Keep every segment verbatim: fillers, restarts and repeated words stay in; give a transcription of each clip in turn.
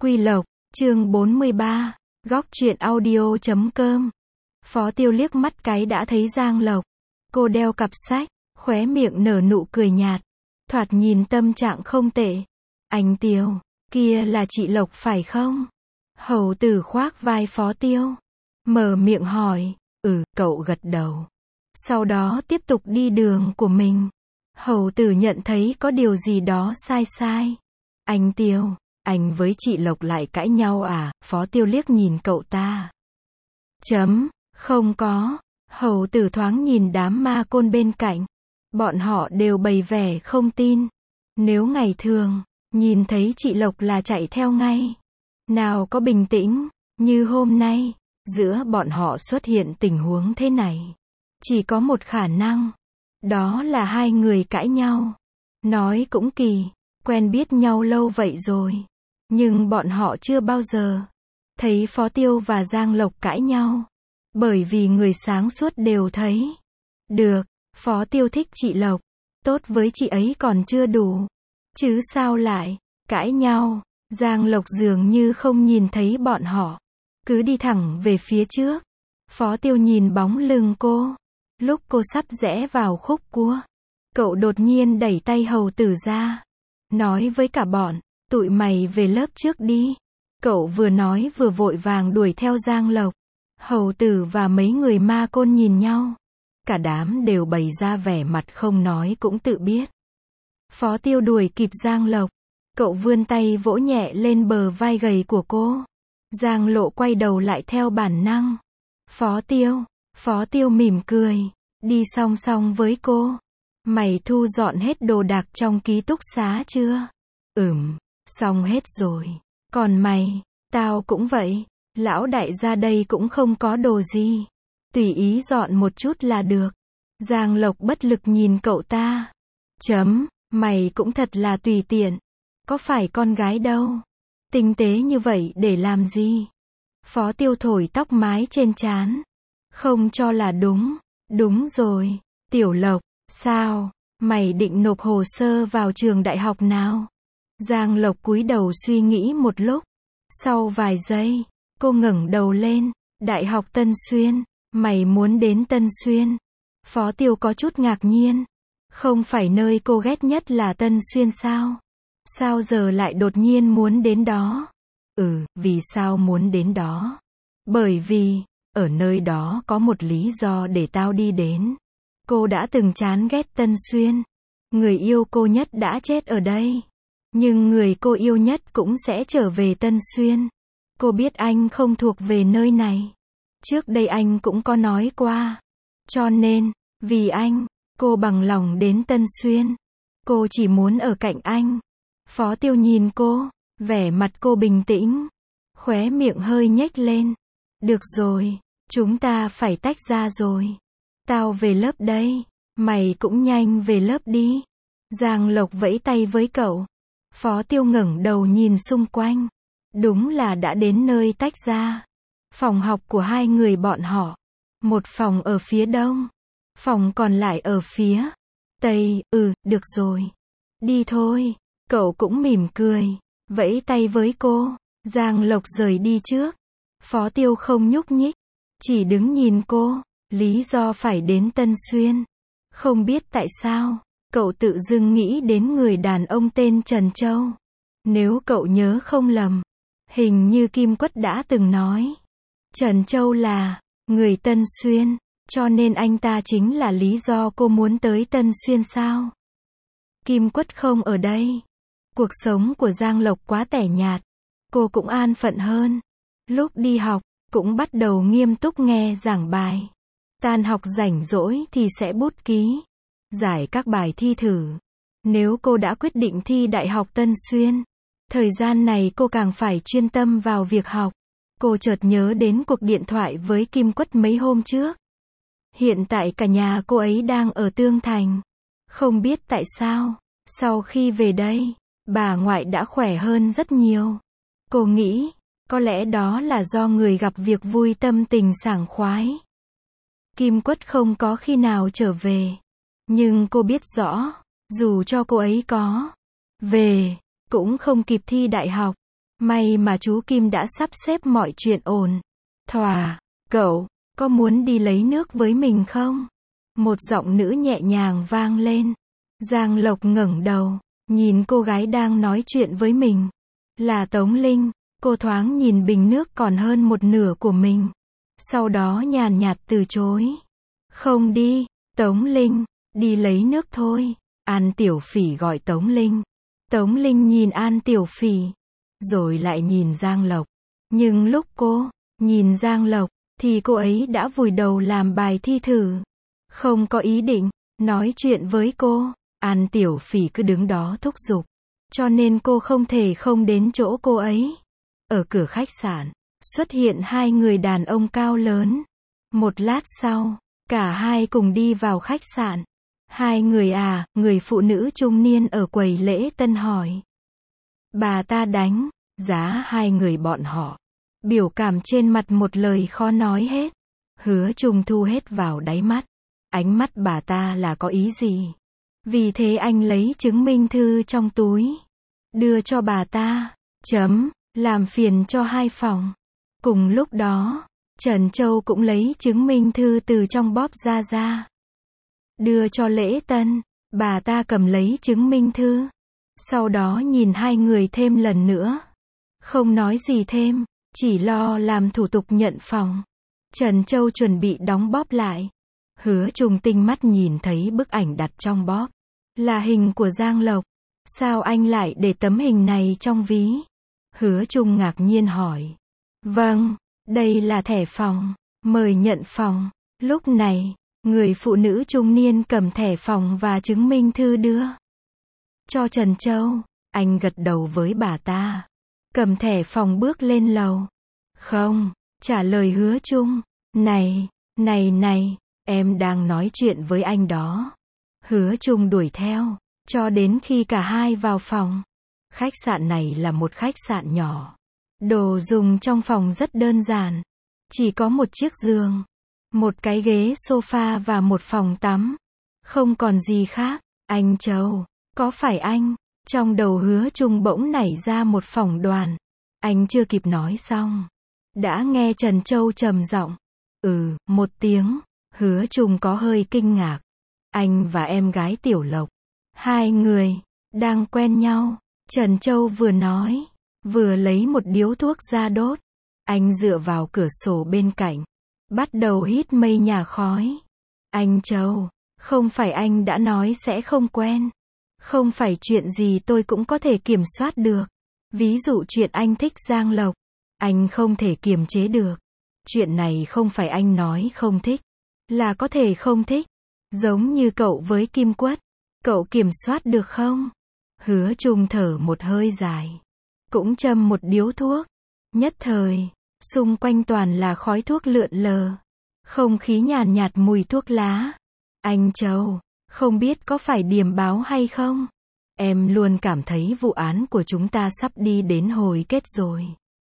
Quy Lộc, chương bốn mươi ba, góc truyện audio chấm com. Phó Tiêu liếc mắt cái đã thấy Giang Lộc. Cô đeo cặp sách, khóe miệng nở nụ cười nhạt. Thoạt nhìn tâm trạng không tệ. Anh Tiêu, kia là chị Lộc phải không? Hầu tử khoác vai Phó Tiêu. Mở miệng hỏi, ừ, cậu gật đầu. Sau đó tiếp tục đi đường của mình. Hầu tử nhận thấy có điều gì đó sai sai. Anh Tiêu, anh với chị Lộc lại cãi nhau à? Phó Tiêu liếc nhìn cậu ta. Chấm, không có. Hầu tử thoáng nhìn đám ma côn bên cạnh. Bọn họ đều bày vẻ không tin. Nếu ngày thường, nhìn thấy chị Lộc là chạy theo ngay. Nào có bình tĩnh, như hôm nay, giữa bọn họ xuất hiện tình huống thế này. Chỉ có một khả năng. Đó là hai người cãi nhau. Nói cũng kỳ, quen biết nhau lâu vậy rồi. Nhưng bọn họ chưa bao giờ thấy Phó Tiêu và Giang Lộc cãi nhau. Bởi vì người sáng suốt đều thấy. Được, Phó Tiêu thích chị Lộc. Tốt với chị ấy còn chưa đủ. Chứ sao lại cãi nhau. Giang Lộc dường như không nhìn thấy bọn họ. Cứ đi thẳng về phía trước. Phó Tiêu nhìn bóng lưng cô. Lúc cô sắp rẽ vào khúc cua, cậu đột nhiên đẩy tay hầu tử ra. Nói với cả bọn, tụi mày về lớp trước đi. Cậu vừa nói vừa vội vàng đuổi theo Giang Lộc. Hầu tử và mấy người ma côn nhìn nhau. Cả đám đều bày ra vẻ mặt không nói cũng tự biết. Phó Tiêu đuổi kịp Giang Lộc. Cậu vươn tay vỗ nhẹ lên bờ vai gầy của cô. Giang Lộ quay đầu lại theo bản năng. Phó Tiêu. Phó Tiêu mỉm cười. Đi song song với cô. Mày thu dọn hết đồ đạc trong ký túc xá chưa? Ừm, xong hết rồi. Còn mày? Tao cũng vậy. Lão đại ra đây cũng không có đồ gì. Tùy ý dọn một chút là được. Giang Lộc bất lực nhìn cậu ta. Chấm, mày cũng thật là tùy tiện. Có phải con gái đâu. Tinh tế như vậy để làm gì? Phó Tiêu thổi tóc mái trên trán. Không cho là đúng. Đúng rồi. Tiểu Lộc, sao? Mày định nộp hồ sơ vào trường đại học nào? Giang Lộc cúi đầu suy nghĩ một lúc. Sau vài giây, cô ngẩng đầu lên. Đại học Tân Xuyên. Mày muốn đến Tân Xuyên? Phó Tiêu có chút ngạc nhiên. Không phải nơi cô ghét nhất là Tân Xuyên sao? Sao giờ lại đột nhiên muốn đến đó? Ừ, vì sao muốn đến đó? Bởi vì, ở nơi đó có một lý do để tao đi đến. Cô đã từng chán ghét Tân Xuyên. Người yêu cô nhất đã chết ở đây. Nhưng người cô yêu nhất cũng sẽ trở về Tân Xuyên. Cô biết anh không thuộc về nơi này. Trước đây anh cũng có nói qua. Cho nên, vì anh, cô bằng lòng đến Tân Xuyên. Cô chỉ muốn ở cạnh anh. Phó Tiêu nhìn cô, vẻ mặt cô bình tĩnh. Khóe miệng hơi nhếch lên. Được rồi, chúng ta phải tách ra rồi. Tao về lớp đây. Mày cũng nhanh về lớp đi. Giang Lộc vẫy tay với cậu. Phó Tiêu ngẩng đầu nhìn xung quanh. Đúng là đã đến nơi tách ra. Phòng học của hai người bọn họ. Một phòng ở phía đông. Phòng còn lại ở phía tây. Ừ, được rồi. Đi thôi. Cậu cũng mỉm cười. Vẫy tay với cô. Giang Lộc rời đi trước. Phó Tiêu không nhúc nhích. Chỉ đứng nhìn cô. Lý do phải đến Tân Xuyên. Không biết tại sao. Cậu tự dưng nghĩ đến người đàn ông tên Trần Châu. Nếu cậu nhớ không lầm. Hình như Kim Quất đã từng nói. Trần Châu là người Tân Xuyên. Cho nên anh ta chính là lý do cô muốn tới Tân Xuyên sao? Kim Quất không ở đây. Cuộc sống của Giang Lộc quá tẻ nhạt. Cô cũng an phận hơn. Lúc đi học, cũng bắt đầu nghiêm túc nghe giảng bài. Tan học rảnh rỗi thì sẽ bút ký. Giải các bài thi thử. Nếu cô đã quyết định thi Đại học Tân Xuyên, thời gian này cô càng phải chuyên tâm vào việc học. Cô chợt nhớ đến cuộc điện thoại với Kim Quất mấy hôm trước. Hiện tại cả nhà cô ấy đang ở Tương Thành. Không biết tại sao, sau khi về đây, bà ngoại đã khỏe hơn rất nhiều. Cô nghĩ, có lẽ đó là do người gặp việc vui tâm tình sảng khoái. Kim Quất không có khi nào trở về. Nhưng cô biết rõ, dù cho cô ấy có về, cũng không kịp thi đại học. May mà chú Kim đã sắp xếp mọi chuyện ổn thỏa. Cậu, có muốn đi lấy nước với mình không? Một giọng nữ nhẹ nhàng vang lên. Giang Lộc ngẩng đầu, nhìn cô gái đang nói chuyện với mình. Là Tống Linh. Cô thoáng nhìn bình nước còn hơn một nửa của mình. Sau đó nhàn nhạt từ chối. Không đi, Tống Linh, đi lấy nước thôi. An Tiểu Phỉ gọi Tống Linh. Tống Linh nhìn An Tiểu Phỉ, rồi lại nhìn Giang Lộc. Nhưng lúc cô nhìn Giang Lộc, thì cô ấy đã vùi đầu làm bài thi thử. Không có ý định nói chuyện với cô. An Tiểu Phỉ cứ đứng đó thúc giục. Cho nên cô không thể không đến chỗ cô ấy. Ở cửa khách sạn, xuất hiện hai người đàn ông cao lớn. Một lát sau, cả hai cùng đi vào khách sạn. Hai người à, người phụ nữ trung niên ở quầy lễ tân hỏi. Bà ta đánh giá hai người bọn họ. Biểu cảm trên mặt một lời khó nói hết. Hứa Trung thu hết vào đáy mắt. Ánh mắt bà ta là có ý gì? Vì thế anh lấy chứng minh thư trong túi, đưa cho bà ta. Chấm, làm phiền cho hai phòng. Cùng lúc đó, Trần Châu cũng lấy chứng minh thư từ trong bóp ra ra. Đưa cho lễ tân. Bà ta cầm lấy chứng minh thư. Sau đó nhìn hai người thêm lần nữa. Không nói gì thêm, chỉ lo làm thủ tục nhận phòng. Trần Châu chuẩn bị đóng bóp lại. Hứa Trung tinh mắt nhìn thấy bức ảnh đặt trong bóp. Là hình của Giang Lộc. Sao anh lại để tấm hình này trong ví? Hứa Trung ngạc nhiên hỏi. Vâng, đây là thẻ phòng. Mời nhận phòng. Lúc này, người phụ nữ trung niên cầm thẻ phòng và chứng minh thư đưa cho Trần Châu. Anh gật đầu với bà ta. Cầm thẻ phòng bước lên lầu. Không, trả lời Hứa Trung. Này, này này, em đang nói chuyện với anh đó. Hứa Trung đuổi theo, cho đến khi cả hai vào phòng. Khách sạn này là một khách sạn nhỏ. Đồ dùng trong phòng rất đơn giản. Chỉ có một chiếc giường, một cái ghế sofa và một phòng tắm. Không còn gì khác. Anh Châu, có phải anh? Trong đầu Hứa Trung bỗng nảy ra một phỏng đoán. Anh chưa kịp nói xong, đã nghe Trần Châu trầm giọng. Ừ, một tiếng. Hứa Trung có hơi kinh ngạc. Anh và em gái Tiểu Lộc, hai người đang quen nhau. Trần Châu vừa nói, vừa lấy một điếu thuốc ra đốt. Anh dựa vào cửa sổ bên cạnh, bắt đầu hít mây nhà khói. Anh Châu, không phải anh đã nói sẽ không quen. Không phải chuyện gì tôi cũng có thể kiểm soát được. Ví dụ chuyện anh thích Giang Lộc, anh không thể kiềm chế được. Chuyện này không phải anh nói không thích, là có thể không thích. Giống như cậu với Kim Quất, cậu kiểm soát được không? Hứa Trung thở một hơi dài, cũng châm một điếu thuốc. Nhất thời, xung quanh toàn là khói thuốc lượn lờ. Không khí nhàn nhạt mùi thuốc lá. Anh Châu, không biết có phải điềm báo hay không? Em luôn cảm thấy vụ án của chúng ta sắp đi đến hồi kết rồi.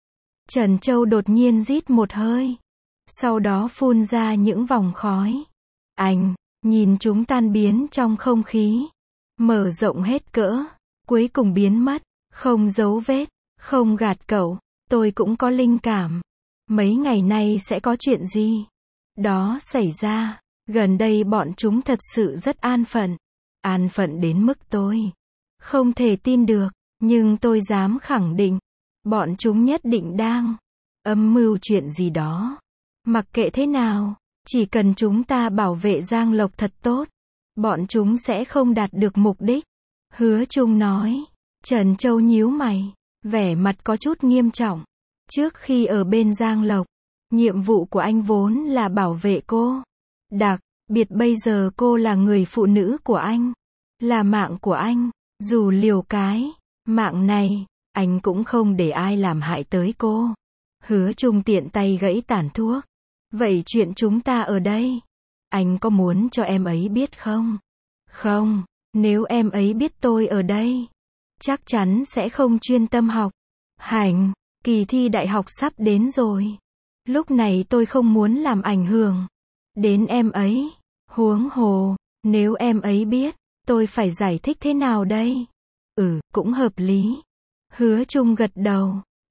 Trần Châu đột nhiên rít một hơi. Sau đó phun ra những vòng khói. Anh, nhìn chúng tan biến trong không khí. Mở rộng hết cỡ. Cuối cùng biến mất. Không dấu vết. Không gạt cậu. Tôi cũng có linh cảm. Mấy ngày nay sẽ có chuyện gì đó xảy ra. Gần đây bọn chúng thật sự rất an phận. An phận đến mức tôi không thể tin được. Nhưng tôi dám khẳng định, bọn chúng nhất định đang âm mưu chuyện gì đó. Mặc kệ thế nào, chỉ cần chúng ta bảo vệ Giang Lộc thật tốt, bọn chúng sẽ không đạt được mục đích. Hứa Trung nói. Trần Châu nhíu mày, vẻ mặt có chút nghiêm trọng. Trước khi ở bên Giang Lộc, nhiệm vụ của anh vốn là bảo vệ cô. Đặc biệt bây giờ cô là người phụ nữ của anh, là mạng của anh. Dù liều cái mạng này, anh cũng không để ai làm hại tới cô. Hứa Trung tiện tay gãy tàn thuốc. Vậy chuyện chúng ta ở đây, anh có muốn cho em ấy biết không? Không, nếu em ấy biết tôi ở đây, chắc chắn sẽ không chuyên tâm học hành. Kỳ thi đại học sắp đến rồi. Lúc này tôi không muốn làm ảnh hưởng đến em ấy. Huống hồ, nếu em ấy biết, tôi phải giải thích thế nào đây? Ừ, cũng hợp lý. Hứa Trung gật đầu,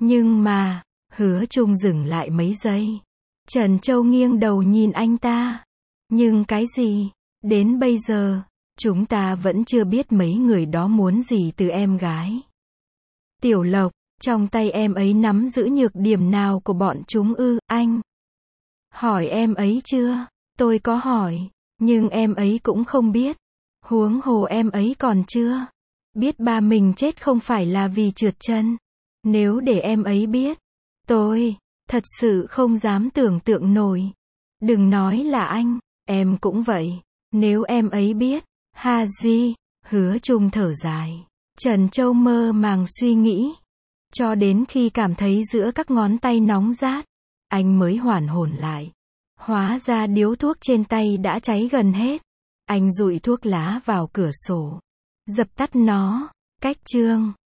Nhưng mà, Hứa Trung dừng lại mấy giây. Trần Châu nghiêng đầu nhìn anh ta. Nhưng cái gì? Đến bây giờ, chúng ta vẫn chưa biết mấy người đó muốn gì từ em gái. Tiểu Lộc, trong tay em ấy nắm giữ nhược điểm nào của bọn chúng ư, anh? Hỏi em ấy chưa? Tôi có hỏi, nhưng em ấy cũng không biết. Huống hồ em ấy còn chưa biết ba mình chết không phải là vì trượt chân. Nếu để em ấy biết, tôi thật sự không dám tưởng tượng nổi. Đừng nói là anh, em cũng vậy. Nếu em ấy biết, ha di, Hứa Trung thở dài. Trần Châu mơ màng suy nghĩ. Cho đến khi cảm thấy giữa các ngón tay nóng rát, anh mới hoàn hồn lại. Hóa ra điếu thuốc trên tay đã cháy gần hết. Anh dụi thuốc lá vào cửa sổ, dập tắt nó. Cách chương